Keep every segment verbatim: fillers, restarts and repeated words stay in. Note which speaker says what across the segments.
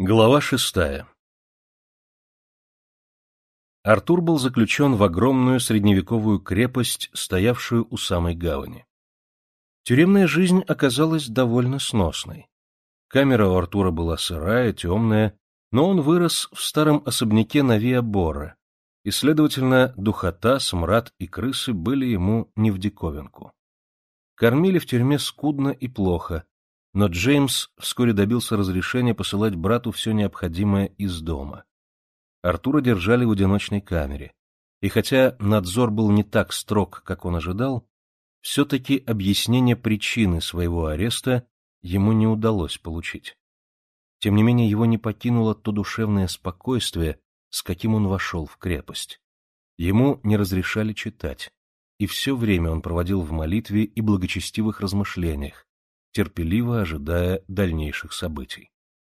Speaker 1: Глава шестая. Артур был заключен в огромную средневековую крепость, стоявшую у самой гавани. Тюремная жизнь оказалась довольно сносной. Камера у Артура была сырая, темная, но он вырос в старом особняке на Виа-Борре, и, следовательно, духота, смрад и крысы были ему не в диковинку. Кормили в тюрьме скудно и плохо, но Джеймс вскоре добился разрешения посылать брату все необходимое из дома. Артура держали в одиночной камере, и хотя надзор был не так строг, как он ожидал, все-таки объяснение причины своего ареста ему не удалось получить. Тем не менее, его не покинуло то душевное спокойствие, с каким он вошел в крепость. Ему не разрешали читать, и все время он проводил в молитве и благочестивых размышлениях, терпеливо ожидая дальнейших событий.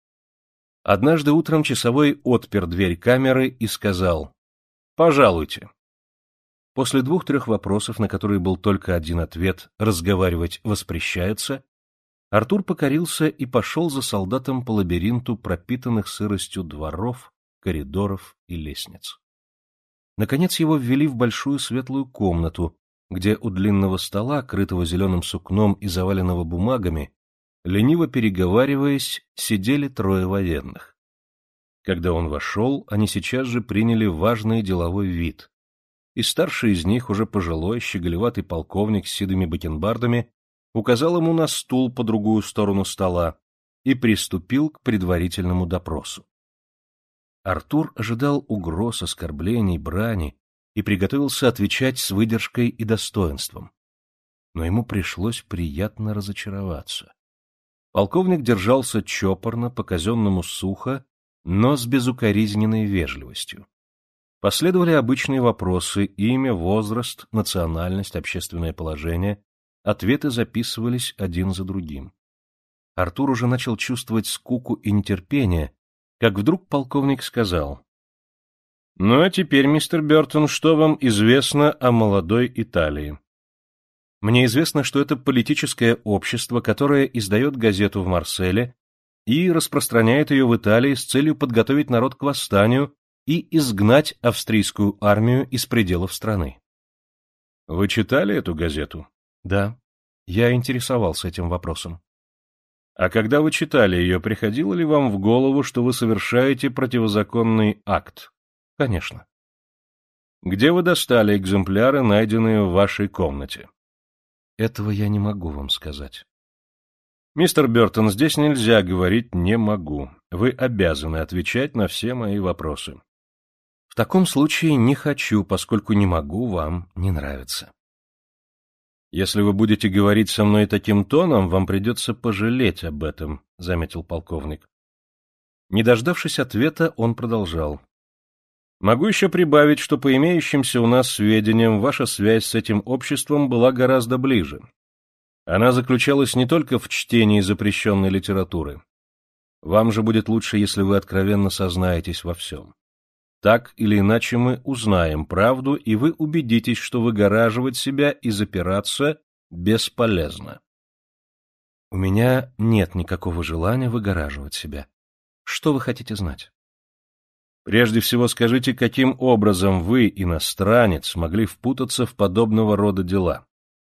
Speaker 1: Однажды утром часовой отпер дверь камеры и сказал: «Пожалуйте». После двух-трех вопросов, на которые был только один ответ «разговаривать воспрещается», Артур покорился и пошел за солдатом по лабиринту пропитанных сыростью дворов, коридоров и лестниц. Наконец его ввели в большую светлую комнату, где у длинного стола, крытого зеленым сукном и заваленного бумагами, лениво переговариваясь, сидели трое военных. Когда он вошел, они сейчас же приняли важный деловой вид, и старший из них, уже пожилой, щеголеватый полковник с седыми бакенбардами, указал ему на стул по другую сторону стола и приступил к предварительному допросу. Артур ожидал угроз, оскорблений, брани и приготовился отвечать с выдержкой и достоинством. Но ему пришлось приятно разочароваться. Полковник держался чопорно, по-казенному сухо, но с безукоризненной вежливостью. Последовали обычные вопросы: имя, возраст, национальность, общественное положение. Ответы записывались один за другим. Артур уже начал чувствовать скуку и нетерпение, как вдруг полковник сказал: «Ну а теперь, мистер Бертон, что вам известно о молодой Италии?» «Мне известно, что это политическое общество, которое издает газету в Марселе и распространяет ее в Италии с целью подготовить народ к восстанию и изгнать австрийскую армию из пределов страны». «Вы читали эту газету?» «Да, я интересовался этим вопросом». «А когда вы читали ее, приходило ли вам в голову, что вы совершаете противозаконный акт?» «Конечно». «Где вы достали экземпляры, найденные в вашей комнате?» «Этого я не могу вам сказать». «Мистер Бертон, здесь нельзя говорить «не могу». Вы обязаны отвечать на все мои вопросы». «В таком случае не хочу, поскольку не могу, вам не нравится». «Если вы будете говорить со мной таким тоном, вам придется пожалеть об этом», — заметил полковник. Не дождавшись ответа, он продолжал. «Могу еще прибавить, что по имеющимся у нас сведениям ваша связь с этим обществом была гораздо ближе. Она заключалась не только в чтении запрещенной литературы. Вам же будет лучше, если вы откровенно сознаетесь во всем. Так или иначе мы узнаем правду, и вы убедитесь, что выгораживать себя и запираться бесполезно». «У меня нет никакого желания выгораживать себя. Что вы хотите знать?» «Прежде всего скажите, каким образом вы, иностранец, могли впутаться в подобного рода дела?»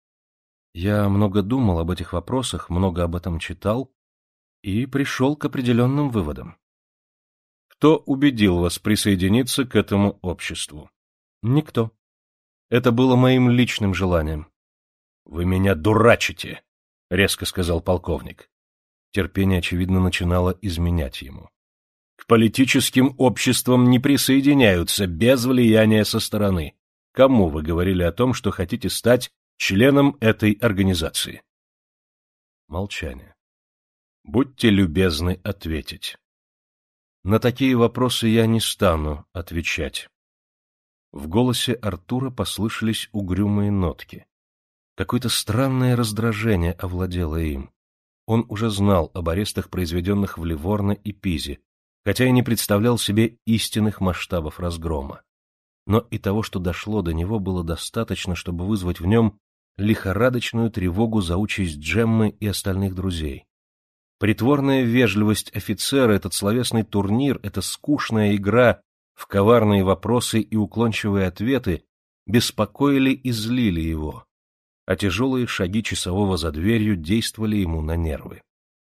Speaker 1: «Я много думал об этих вопросах, много об этом читал и пришел к определенным выводам». «Кто убедил вас присоединиться к этому обществу?» «Никто. Это было моим личным желанием». «Вы меня дурачите», — резко сказал полковник. Терпение, очевидно, начинало изменять ему. «К политическим обществам не присоединяются без влияния со стороны. Кому вы говорили о том, что хотите стать членом этой организации?» Молчание. «Будьте любезны ответить». «На такие вопросы я не стану отвечать». В голосе Артура послышались угрюмые нотки. Какое-то странное раздражение овладело им. Он уже знал об арестах, произведенных в Ливорно и Пизе, хотя и не представлял себе истинных масштабов разгрома. Но и того, что дошло до него, было достаточно, чтобы вызвать в нем лихорадочную тревогу за участь Джеммы и остальных друзей. Притворная вежливость офицера, этот словесный турнир, эта скучная игра в коварные вопросы и уклончивые ответы беспокоили и злили его, а тяжелые шаги часового за дверью действовали ему на нервы.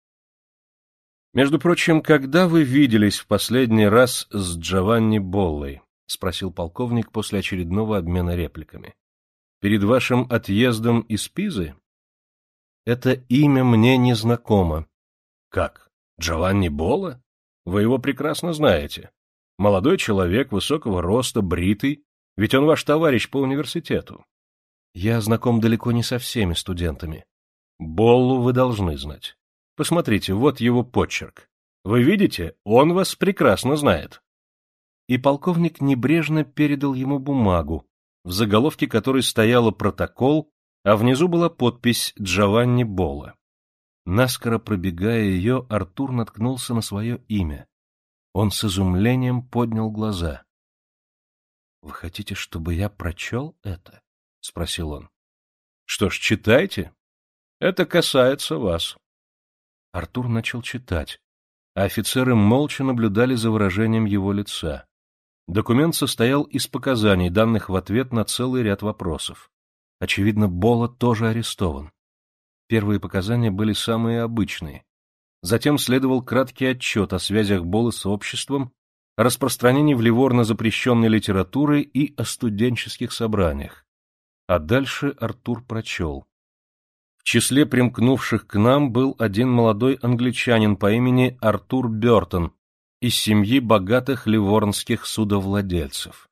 Speaker 1: — Между прочим, когда вы виделись в последний раз с Джованни Боллой? — спросил полковник после очередного обмена репликами. — Перед вашим отъездом из Пизы? — Это имя мне не знакомо. — Как? Джованни Болла? Вы его прекрасно знаете. Молодой человек, высокого роста, бритый, ведь он ваш товарищ по университету. — Я знаком далеко не со всеми студентами. — Боллу вы должны знать. Посмотрите, вот его почерк. Вы видите, он вас прекрасно знает. И полковник небрежно передал ему бумагу, в заголовке которой стояла протокол, а внизу была подпись «Джованни Болла». Наскоро пробегая ее, Артур наткнулся на свое имя. Он с изумлением поднял глаза. — Вы хотите, чтобы я прочел это? — спросил он. — Что ж, читайте. Это касается вас. Артур начал читать, а офицеры молча наблюдали за выражением его лица. Документ состоял из показаний, данных в ответ на целый ряд вопросов. Очевидно, Болла тоже арестован. Первые показания были самые обычные. Затем следовал краткий отчет о связях Боллы с обществом, о распространении в Ливорно запрещенной литературы и о студенческих собраниях. А дальше Артур прочел. В числе примкнувших к нам был один молодой англичанин по имени Артур Бёртон из семьи богатых ливорнских судовладельцев.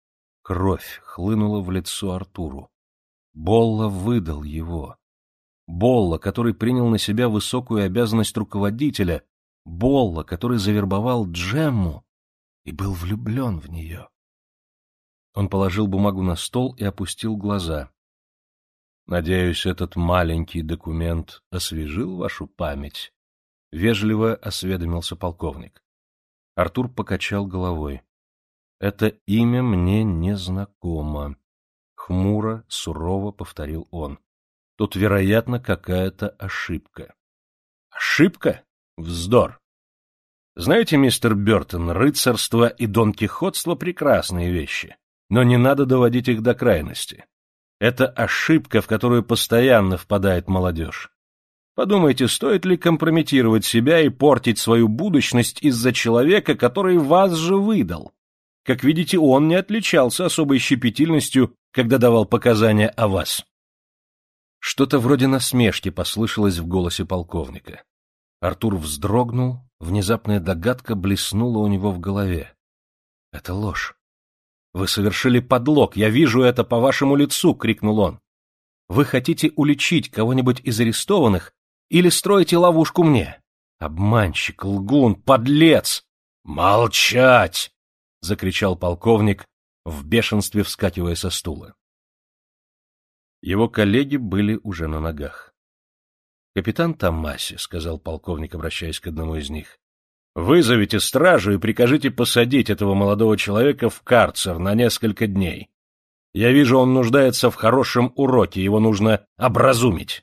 Speaker 1: Кровь хлынула в лицо Артуру. Болла выдал его. Болла, который принял на себя высокую обязанность руководителя, Болла, который завербовал Джемму и был влюблен в нее. Он положил бумагу на стол и опустил глаза. «Надеюсь, этот маленький документ освежил вашу память?» — вежливо осведомился полковник. Артур покачал головой. «Это имя мне не знакомо», — хмуро, сурово повторил он. «Тут, вероятно, какая-то ошибка». «Ошибка? Вздор! Знаете, мистер Бёртон, рыцарство и донкихотство — прекрасные вещи, но не надо доводить их до крайности. Это ошибка, в которую постоянно впадает молодежь. Подумайте, стоит ли компрометировать себя и портить свою будущность из-за человека, который вас же выдал? Как видите, он не отличался особой щепетильностью, когда давал показания о вас». Что-то вроде насмешки послышалось в голосе полковника. Артур вздрогнул, внезапная догадка блеснула у него в голове. — Это ложь. — Вы совершили подлог, я вижу это по вашему лицу! — крикнул он. — Вы хотите уличить кого-нибудь из арестованных или строите ловушку мне? Обманщик, лгун, подлец! — Молчать! — закричал полковник, в бешенстве вскакивая со стула. Его коллеги были уже на ногах. — Капитан Томаси, — сказал полковник, обращаясь к одному из них, — вызовите стражу и прикажите посадить этого молодого человека в карцер на несколько дней. Я вижу, он нуждается в хорошем уроке, его нужно образумить.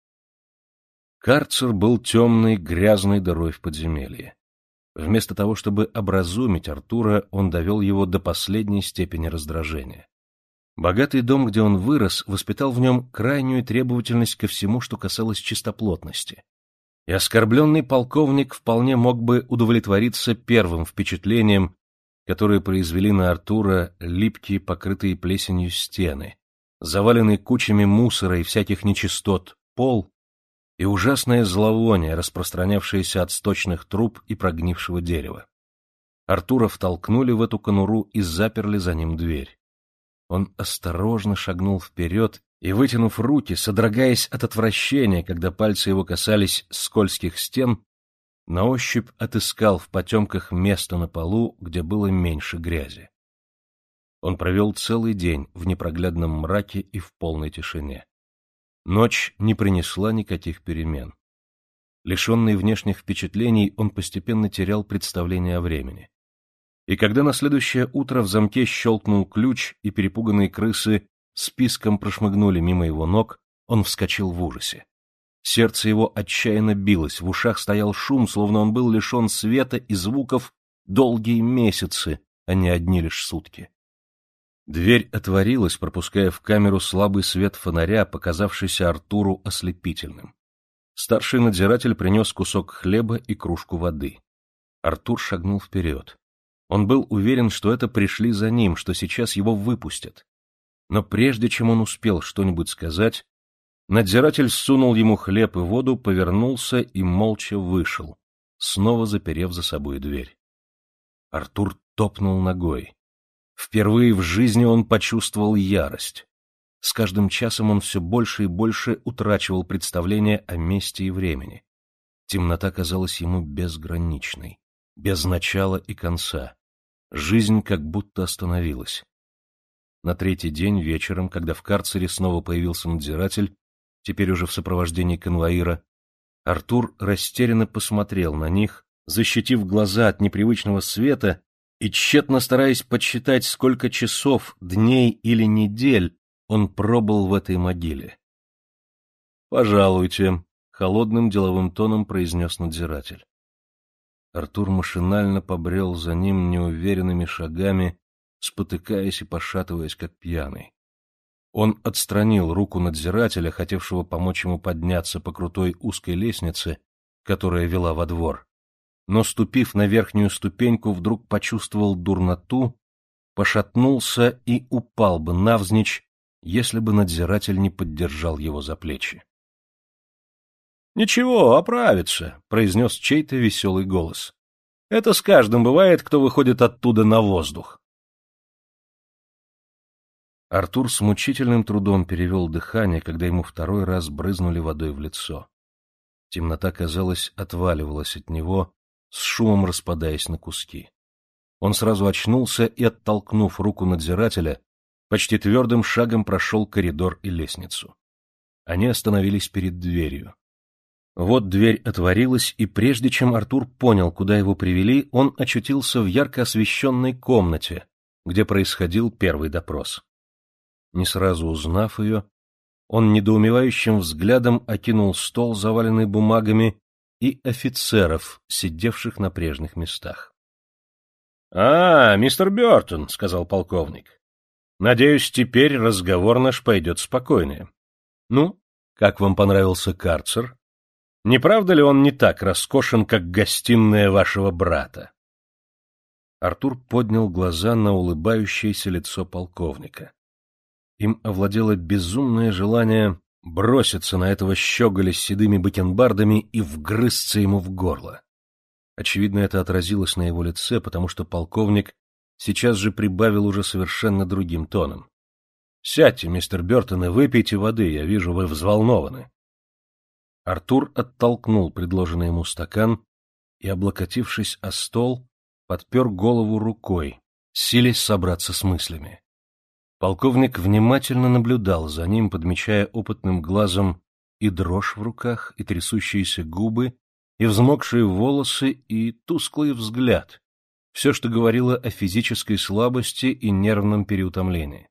Speaker 1: Карцер был темной, грязной дырой в подземелье. Вместо того, чтобы образумить Артура, он довел его до последней степени раздражения. Богатый дом, где он вырос, воспитал в нем крайнюю требовательность ко всему, что касалось чистоплотности. И оскорбленный полковник вполне мог бы удовлетвориться первым впечатлением, которое произвели на Артура липкие, покрытые плесенью стены, заваленный кучами мусора и всяких нечистот пол и ужасное зловоние, распространявшееся от сточных труб и прогнившего дерева. Артура втолкнули в эту конуру и заперли за ним дверь. Он осторожно шагнул вперед и, вытянув руки, содрогаясь от отвращения, когда пальцы его касались скользких стен, на ощупь отыскал в потемках место на полу, где было меньше грязи. Он провел целый день в непроглядном мраке и в полной тишине. Ночь не принесла никаких перемен. Лишенный внешних впечатлений, он постепенно терял представление о времени. И когда на следующее утро в замке щелкнул ключ, и перепуганные крысы списком прошмыгнули мимо его ног, он вскочил в ужасе. Сердце его отчаянно билось, в ушах стоял шум, словно он был лишен света и звуков долгие месяцы, а не одни лишь сутки. Дверь отворилась, пропуская в камеру слабый свет фонаря, показавшийся Артуру ослепительным. Старший надзиратель принес кусок хлеба и кружку воды. Артур шагнул вперед. Он был уверен, что это пришли за ним, что сейчас его выпустят. Но прежде чем он успел что-нибудь сказать, надзиратель сунул ему хлеб и воду, повернулся и молча вышел, снова заперев за собой дверь. Артур топнул ногой. Впервые в жизни он почувствовал ярость. С каждым часом он все больше и больше утрачивал представление о месте и времени. Темнота казалась ему безграничной, без начала и конца. Жизнь как будто остановилась. На третий день вечером, когда в карцере снова появился надзиратель, теперь уже в сопровождении конвоира, Артур растерянно посмотрел на них, защитив глаза от непривычного света и тщетно стараясь подсчитать, сколько часов, дней или недель он пробыл в этой могиле. «Пожалуйте», — холодным деловым тоном произнес надзиратель. Артур машинально побрел за ним неуверенными шагами, спотыкаясь и пошатываясь, как пьяный. Он отстранил руку надзирателя, хотевшего помочь ему подняться по крутой узкой лестнице, которая вела во двор, но, ступив на верхнюю ступеньку, вдруг почувствовал дурноту, пошатнулся и упал бы навзничь, если бы надзиратель не поддержал его за плечи. — Ничего, оправится, — произнес чей-то веселый голос. — Это с каждым бывает, кто выходит оттуда на воздух. Артур с мучительным трудом перевел дыхание, когда ему второй раз брызнули водой в лицо. Темнота, казалось, отваливалась от него, с шумом распадаясь на куски. Он сразу очнулся и, оттолкнув руку надзирателя, почти твердым шагом прошел коридор и лестницу. Они остановились перед дверью. Вот дверь отворилась, и прежде чем Артур понял, куда его привели, он очутился в ярко освещенной комнате, где происходил первый допрос. Не сразу узнав ее, он недоумевающим взглядом окинул стол, заваленный бумагами, и офицеров, сидевших на прежних местах. — А, мистер Бёртон, — сказал полковник. — Надеюсь, теперь разговор наш пойдет спокойнее. Ну, как вам понравился карцер? Не правда ли он не так роскошен, как гостиная вашего брата? Артур поднял глаза на улыбающееся лицо полковника. Им овладело безумное желание броситься на этого щеголя с седыми бакенбардами и вгрызться ему в горло. Очевидно, это отразилось на его лице, потому что полковник сейчас же прибавил уже совершенно другим тоном. — Сядьте, мистер Бёртон, и выпейте воды, я вижу, вы взволнованы. Артур оттолкнул предложенный ему стакан и, облокотившись о стол, подпер голову рукой, силясь собраться с мыслями. Полковник внимательно наблюдал за ним, подмечая опытным глазом и дрожь в руках, и трясущиеся губы, и взмокшие волосы, и тусклый взгляд. Все, что говорило о физической слабости и нервном переутомлении.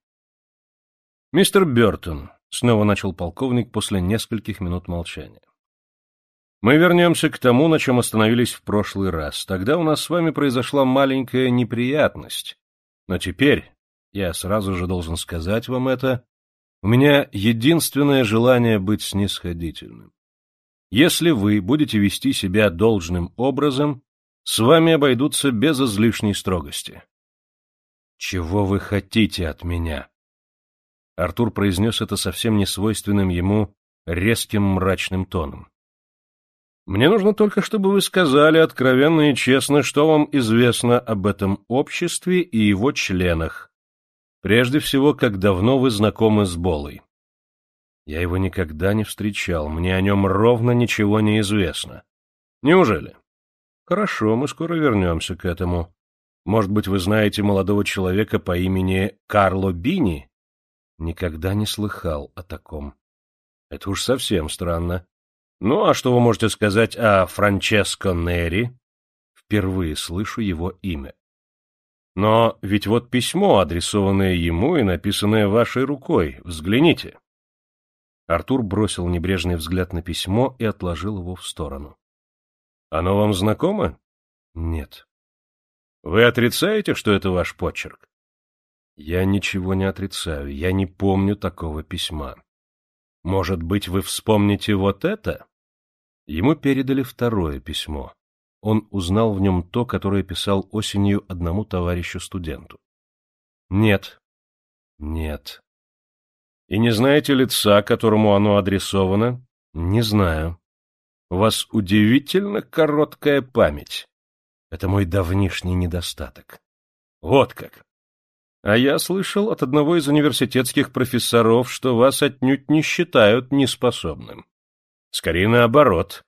Speaker 1: — Мистер Бёртон, — снова начал полковник после нескольких минут молчания, — мы вернемся к тому, на чем остановились в прошлый раз. Тогда у нас с вами произошла маленькая неприятность. Но теперь... Я сразу же должен сказать вам это. У меня единственное желание быть снисходительным. Если вы будете вести себя должным образом, с вами обойдутся без излишней строгости. — Чего вы хотите от меня? Артур произнес это совсем несвойственным ему резким мрачным тоном. — Мне нужно только, чтобы вы сказали откровенно и честно, что вам известно об этом обществе и его членах. Прежде всего, как давно вы знакомы с Болой. Я его никогда не встречал, мне о нем ровно ничего не известно. Неужели? Хорошо, мы скоро вернемся к этому. Может быть, вы знаете молодого человека по имени Карло Бини? Никогда не слыхал о таком. Это уж совсем странно. Ну, а что вы можете сказать о Франческо Нери? Впервые слышу его имя. Но ведь вот письмо, адресованное ему и написанное вашей рукой. Взгляните. Артур бросил небрежный взгляд на письмо и отложил его в сторону. — Оно вам знакомо? — Нет. — Вы отрицаете, что это ваш почерк? — Я ничего не отрицаю, я не помню такого письма. — Может быть, вы вспомните вот это? Ему передали второе письмо. Он узнал в нем то, которое писал осенью одному товарищу-студенту. — Нет. — Нет. — И не знаете лица, которому оно адресовано? — Не знаю. — У вас удивительно короткая память. Это мой давнишний недостаток. — Вот как. А я слышал от одного из университетских профессоров, что вас отнюдь не считают неспособным. Скорее наоборот.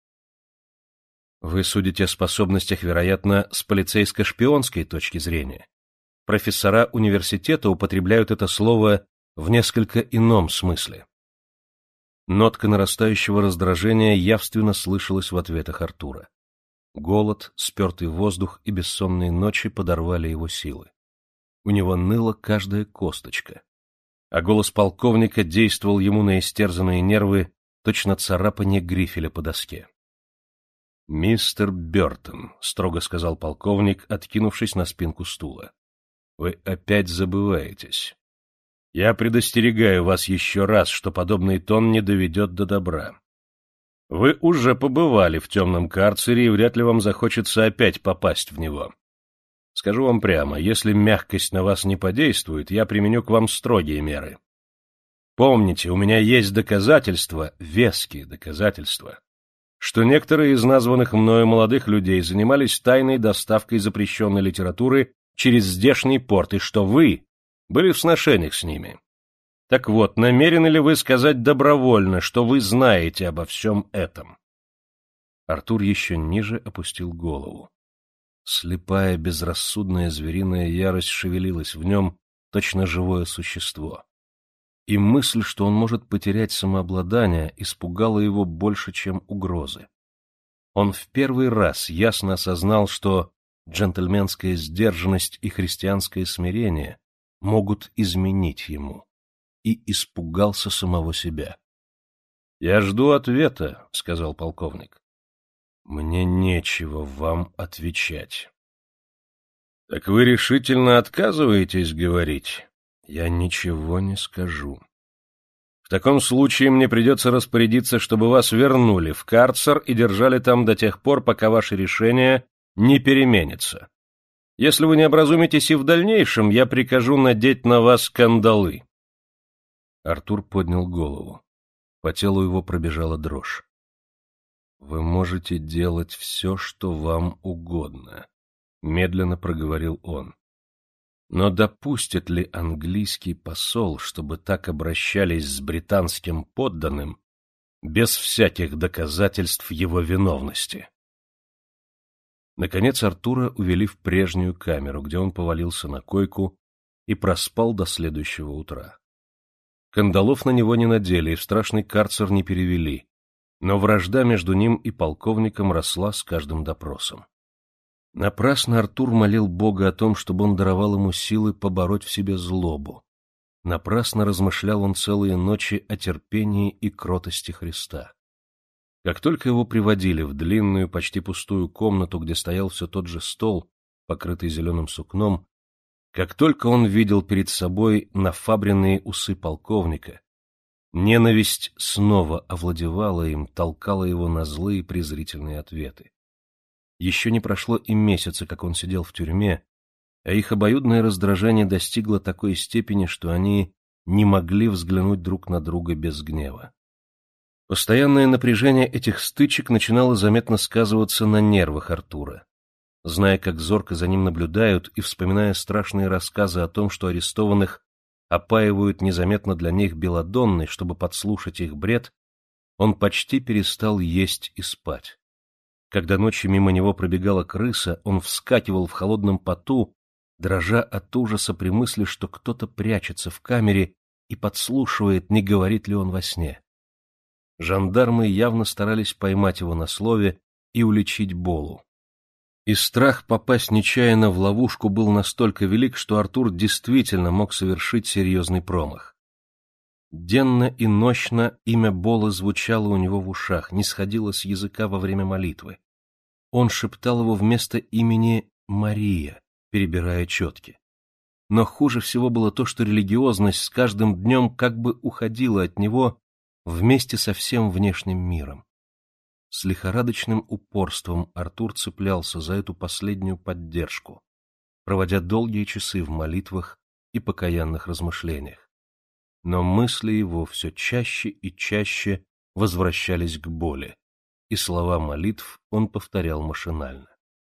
Speaker 1: Вы судите о способностях, вероятно, с полицейско-шпионской точки зрения. Профессора университета употребляют это слово в несколько ином смысле. Нотка нарастающего раздражения явственно слышалась в ответах Артура. Голод, спертый воздух и бессонные ночи подорвали его силы. У него ныла каждая косточка. А голос полковника действовал ему на истерзанные нервы, точно царапанье грифеля по доске. — Мистер Бёртон, — строго сказал полковник, откинувшись на спинку стула, — вы опять забываетесь. Я предостерегаю вас еще раз, что подобный тон не доведет до добра. Вы уже побывали в темном карцере, и вряд ли вам захочется опять попасть в него. Скажу вам прямо, если мягкость на вас не подействует, я применю к вам строгие меры. Помните, у меня есть доказательства, веские доказательства, что некоторые из названных мною молодых людей занимались тайной доставкой запрещенной литературы через здешний порт, и что вы были в сношениях с ними. Так вот, намерены ли вы сказать добровольно, что вы знаете обо всем этом? Артур еще ниже опустил голову. Слепая, безрассудная звериная ярость шевелилась в нем, точно живое существо. И мысль, что он может потерять самообладание, испугала его больше, чем угрозы. Он в первый раз ясно осознал, что джентльменская сдержанность и христианское смирение могут изменить ему, и испугался самого себя. — Я жду ответа, — сказал полковник. — Мне нечего вам отвечать. — Так вы решительно отказываетесь говорить? — Я ничего не скажу. — В таком случае мне придется распорядиться, чтобы вас вернули в карцер и держали там до тех пор, пока ваше решение не переменится. Если вы не образумитесь и в дальнейшем, я прикажу надеть на вас кандалы. Артур поднял голову. По телу его пробежала дрожь. — Вы можете делать все, что вам угодно, — медленно проговорил он. — Но допустит ли английский посол, чтобы так обращались с британским подданным, без всяких доказательств его виновности? Наконец Артура увели в прежнюю камеру, где он повалился на койку и проспал до следующего утра. Кандалов на него не надели и в страшный карцер не перевели, но вражда между ним и полковником росла с каждым допросом. Напрасно Артур молил Бога о том, чтобы он даровал ему силы побороть в себе злобу. Напрасно размышлял он целые ночи о терпении и кротости Христа. Как только его приводили в длинную, почти пустую комнату, где стоял все тот же стол, покрытый зеленым сукном, как только он видел перед собой нафабренные усы полковника, ненависть снова овладевала им, толкала его на злые презрительные ответы. Еще не прошло и месяца, как он сидел в тюрьме, а их обоюдное раздражение достигло такой степени, что они не могли взглянуть друг на друга без гнева. Постоянное напряжение этих стычек начинало заметно сказываться на нервах Артура. Зная, как зорко за ним наблюдают, и вспоминая страшные рассказы о том, что арестованных опаивают незаметно для них белладонной, чтобы подслушать их бред, он почти перестал есть и спать. Когда ночью мимо него пробегала крыса, он вскакивал в холодном поту, дрожа от ужаса при мысли, что кто-то прячется в камере и подслушивает, не говорит ли он во сне. Жандармы явно старались поймать его на слове и уличить Болу. И страх попасть нечаянно в ловушку был настолько велик, что Артур действительно мог совершить серьезный промах. Денно и нощно имя Болы звучало у него в ушах, не сходило с языка во время молитвы. Он шептал его вместо имени Мария, перебирая четки. Но хуже всего было то, что религиозность с каждым днем как бы уходила от него вместе со всем внешним миром. С лихорадочным упорством Артур цеплялся за эту последнюю поддержку, проводя долгие часы в молитвах и покаянных размышлениях. Но мысли его все чаще и чаще возвращались к боли, и слова молитв он повторял машинально.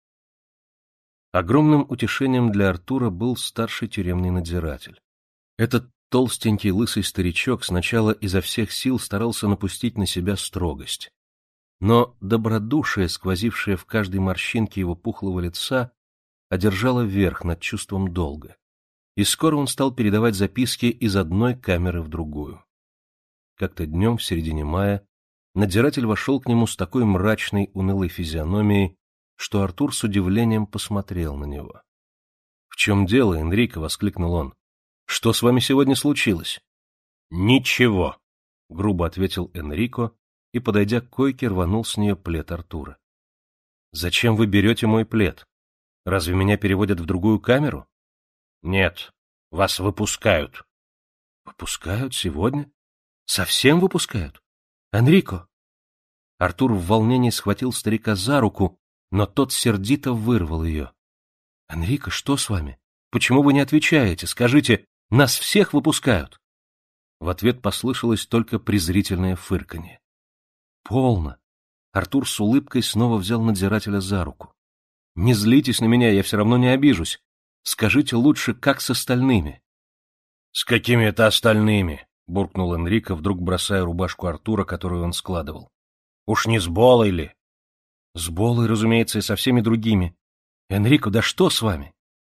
Speaker 1: Огромным утешением для Артура был старший тюремный надзиратель. Этот толстенький лысый старичок сначала изо всех сил старался напустить на себя строгость. Но добродушие, сквозившее в каждой морщинке его пухлого лица, одержало верх над чувством долга, и скоро он стал передавать записки из одной камеры в другую. Как-то днем в середине мая надзиратель вошел к нему с такой мрачной, унылой физиономией, что Артур с удивлением посмотрел на него. — В чем дело, Энрико? — воскликнул он. — Что с вами сегодня случилось? — Ничего, — грубо ответил Энрико и, подойдя к койке, рванул с нее плед Артура. — Зачем вы берете мой плед? Разве меня переводят в другую камеру? — Нет, вас выпускают. — Выпускают сегодня? Совсем выпускают? Энрико! Артур в волнении схватил старика за руку, но тот сердито вырвал ее. — Энрико, что с вами? Почему вы не отвечаете? Скажите, нас всех выпускают? В ответ послышалось только презрительное фырканье. — Полно! Артур с улыбкой снова взял надзирателя за руку. — Не злитесь на меня, я все равно не обижусь. Скажите лучше, как с остальными? — С какими это остальными? — буркнул Энрико, вдруг бросая рубашку Артура, которую он складывал. — Уж не с Болой ли? — С Болой, разумеется, и со всеми другими. Энрико, да что с вами?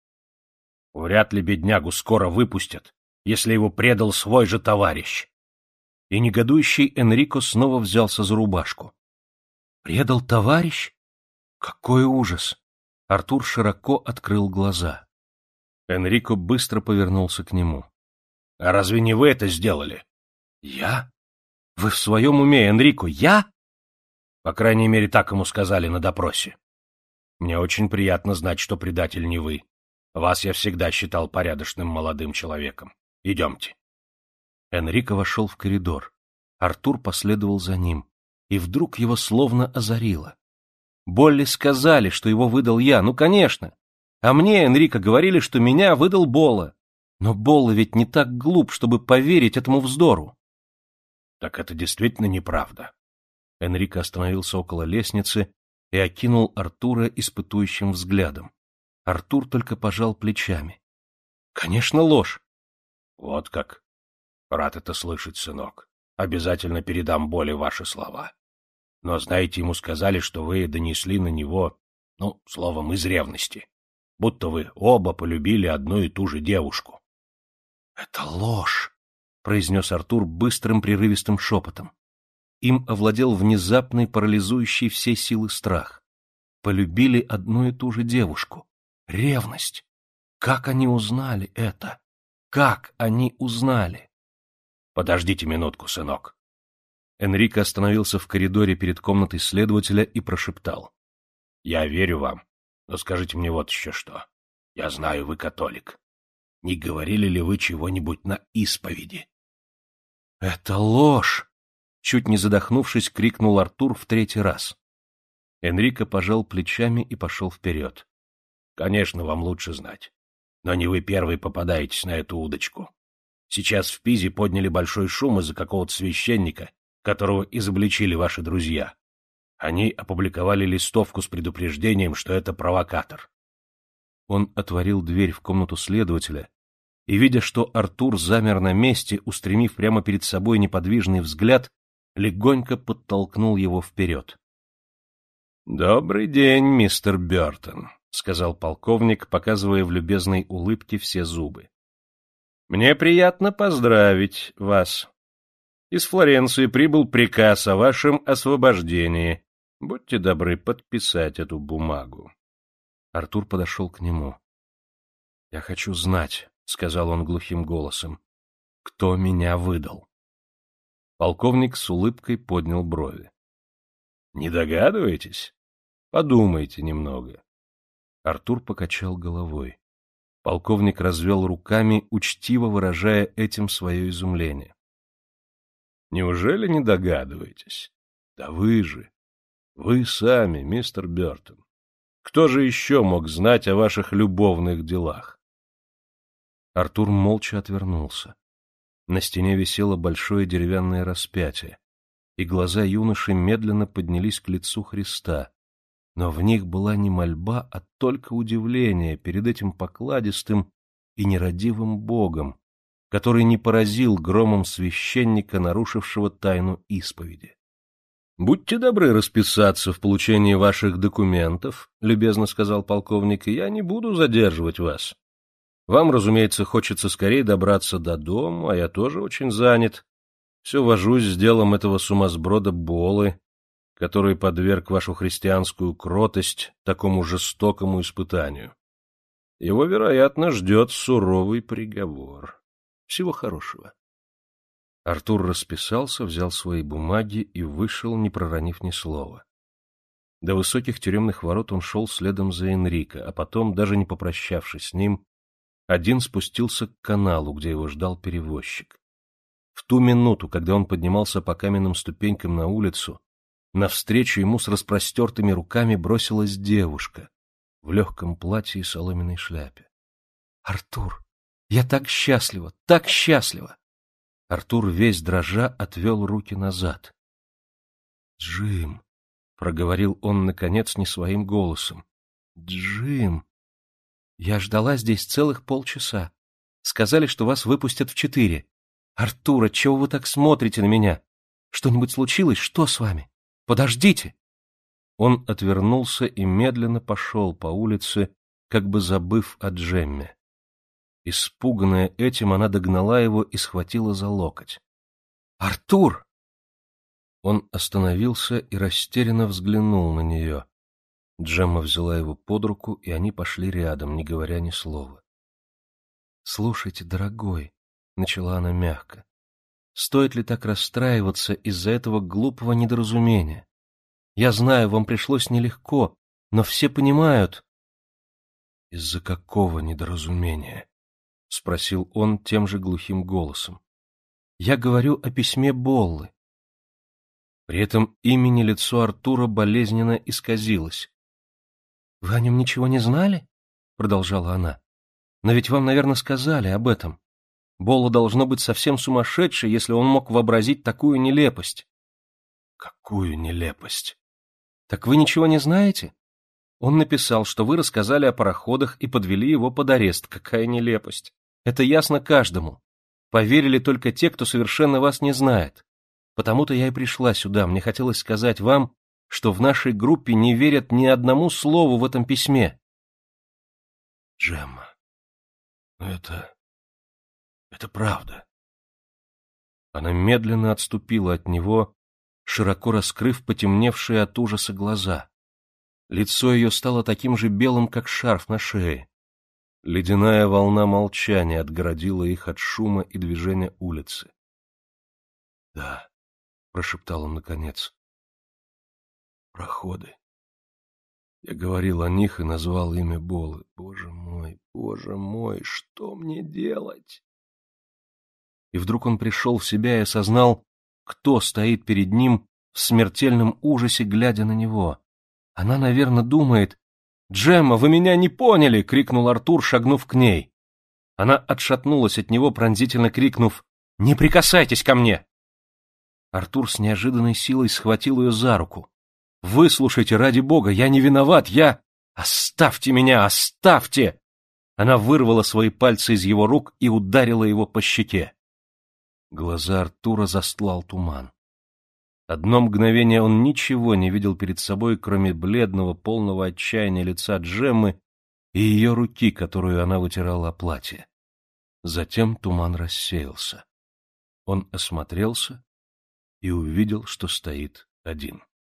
Speaker 1: — Вряд ли беднягу скоро выпустят, если его предал свой же товарищ. И негодующий Энрико снова взялся за рубашку. — Предал товарищ? Какой ужас! Артур широко открыл глаза. Энрико быстро повернулся к нему. — А разве не вы это сделали? — Я? Вы в своем уме, Энрико? Я? По крайней мере, так ему сказали на допросе. Мне очень приятно знать, что предатель не вы. Вас я всегда считал порядочным молодым человеком. Идемте. Энрико вошел в коридор. Артур последовал за ним, и вдруг его словно озарило. Болли сказали, что его выдал я, ну, конечно. А мне, Энрико, говорили, что меня выдал Бола. Но Бола ведь не так глуп, чтобы поверить этому вздору. Так это действительно неправда. Энрико остановился около лестницы и окинул Артура испытующим взглядом. Артур только пожал плечами. — Конечно, ложь. — Вот как. Рад это слышать, сынок. Обязательно передам Боле ваши слова. Но, знаете, ему сказали, что вы донесли на него, ну, словом, из ревности. Будто вы оба полюбили одну и ту же девушку. — Это ложь, — произнес Артур быстрым прерывистым шепотом. Им овладел внезапный, парализующий все силы страх. Полюбили одну и ту же девушку. Ревность. Как они узнали это? Как они узнали? — Подождите минутку, сынок. Энрико остановился в коридоре перед комнатой следователя и прошептал. — Я верю вам, но скажите мне вот еще что. Я знаю, вы католик. Не говорили ли вы чего-нибудь на исповеди? — Это ложь! — чуть не задохнувшись, крикнул Артур в третий раз. Энрико пожал плечами и пошел вперед. — Конечно, вам лучше знать. Но не вы первый попадаетесь на эту удочку. Сейчас в Пизе подняли большой шум из-за какого-то священника, которого изобличили ваши друзья. Они опубликовали листовку с предупреждением, что это провокатор. Он отворил дверь в комнату следователя и, видя, что Артур замер на месте, устремив прямо перед собой неподвижный взгляд, легонько подтолкнул его вперед. — Добрый день, мистер Бёртон, — сказал полковник, показывая в любезной улыбке все зубы. — Мне приятно поздравить вас. Из Флоренции прибыл приказ о вашем освобождении. Будьте добры подписать эту бумагу. Артур подошел к нему. — Я хочу знать, — сказал он глухим голосом, — кто меня выдал. Полковник с улыбкой поднял брови. — Не догадываетесь? Подумайте немного. Артур покачал головой. Полковник развел руками, учтиво выражая этим свое изумление. — Неужели не догадываетесь? Да вы же! Вы сами, мистер Бёртон. Кто же еще мог знать о ваших любовных делах? Артур молча отвернулся. На стене висело большое деревянное распятие, и глаза юноши медленно поднялись к лицу Христа, но в них была не мольба, а только удивление перед этим покладистым и нерадивым Богом, который не поразил громом священника, нарушившего тайну исповеди. — Будьте добры расписаться в получении ваших документов, — любезно сказал полковник, — и я не буду задерживать вас. Вам, разумеется, хочется скорее добраться до дома, а я тоже очень занят. Все вожусь с делом этого сумасброда Болы, который подверг вашу христианскую кротость такому жестокому испытанию. Его, вероятно, ждет суровый приговор. Всего хорошего. Артур расписался, взял свои бумаги и вышел, не проронив ни слова. До высоких тюремных ворот он шел следом за Энрико, а потом, даже не попрощавшись с ним, один спустился к каналу, где его ждал перевозчик. В ту минуту, когда он поднимался по каменным ступенькам на улицу, навстречу ему с распростертыми руками бросилась девушка в легком платье и соломенной шляпе. — Артур, я так счастлива, так счастлива! Артур, весь дрожа, отвел руки назад. — Джим, — проговорил он, наконец, не своим голосом, — Джим! Я ждала здесь целых полчаса. Сказали, что вас выпустят в четыре. Артур, отчего вы так смотрите на меня? Что-нибудь случилось? Что с вами? Подождите!» Он отвернулся и медленно пошел по улице, как бы забыв о Джемме. Испуганная этим, она догнала его и схватила за локоть. «Артур!» Он остановился и растерянно взглянул на нее. Джемма взяла его под руку, и они пошли рядом, не говоря ни слова. «Слушайте, дорогой», — начала она мягко, — «стоит ли так расстраиваться из-за этого глупого недоразумения? Я знаю, вам пришлось нелегко, но все понимают». «Из-за какого недоразумения?» — спросил он тем же глухим голосом. «Я говорю о письме Боллы». При этом имени лицо Артура болезненно исказилось. «Вы о нем ничего не знали?» — продолжала она. «Но ведь вам, наверное, сказали об этом. Болла должно быть совсем сумасшедший, если он мог вообразить такую нелепость». «Какую нелепость?» «Так вы ничего не знаете? Он написал, что вы рассказали о пароходах и подвели его под арест. Какая нелепость! Это ясно каждому. Поверили только те, кто совершенно вас не знает. Потому-то я и пришла сюда. Мне хотелось сказать вам, что в нашей группе не верят ни одному слову в этом письме». «Джемма, это... это правда». Она медленно отступила от него, широко раскрыв потемневшие от ужаса глаза. Лицо ее стало таким же белым, как шарф на шее. Ледяная волна молчания отгородила их от шума и движения улицы. «Да», — прошептал он наконец, — «проходы. Я говорил о них и назвал имя Болы. Боже мой, боже мой, что мне делать?» И вдруг он пришел в себя и осознал, кто стоит перед ним в смертельном ужасе, глядя на него. Она, наверное, думает... «Джемма, вы меня не поняли!» — крикнул Артур, шагнув к ней. Она отшатнулась от него, пронзительно крикнув: «Не прикасайтесь ко мне!» Артур с неожиданной силой схватил ее за руку. «Выслушайте, ради бога, я не виноват, я... Оставьте меня, оставьте!» Она вырвала свои пальцы из его рук и ударила его по щеке. Глаза Артура застлал туман. Одно мгновение он ничего не видел перед собой, кроме бледного, полного отчаяния лица Джеммы и ее руки, которую она вытирала о платье. Затем туман рассеялся. Он осмотрелся и увидел, что стоит один.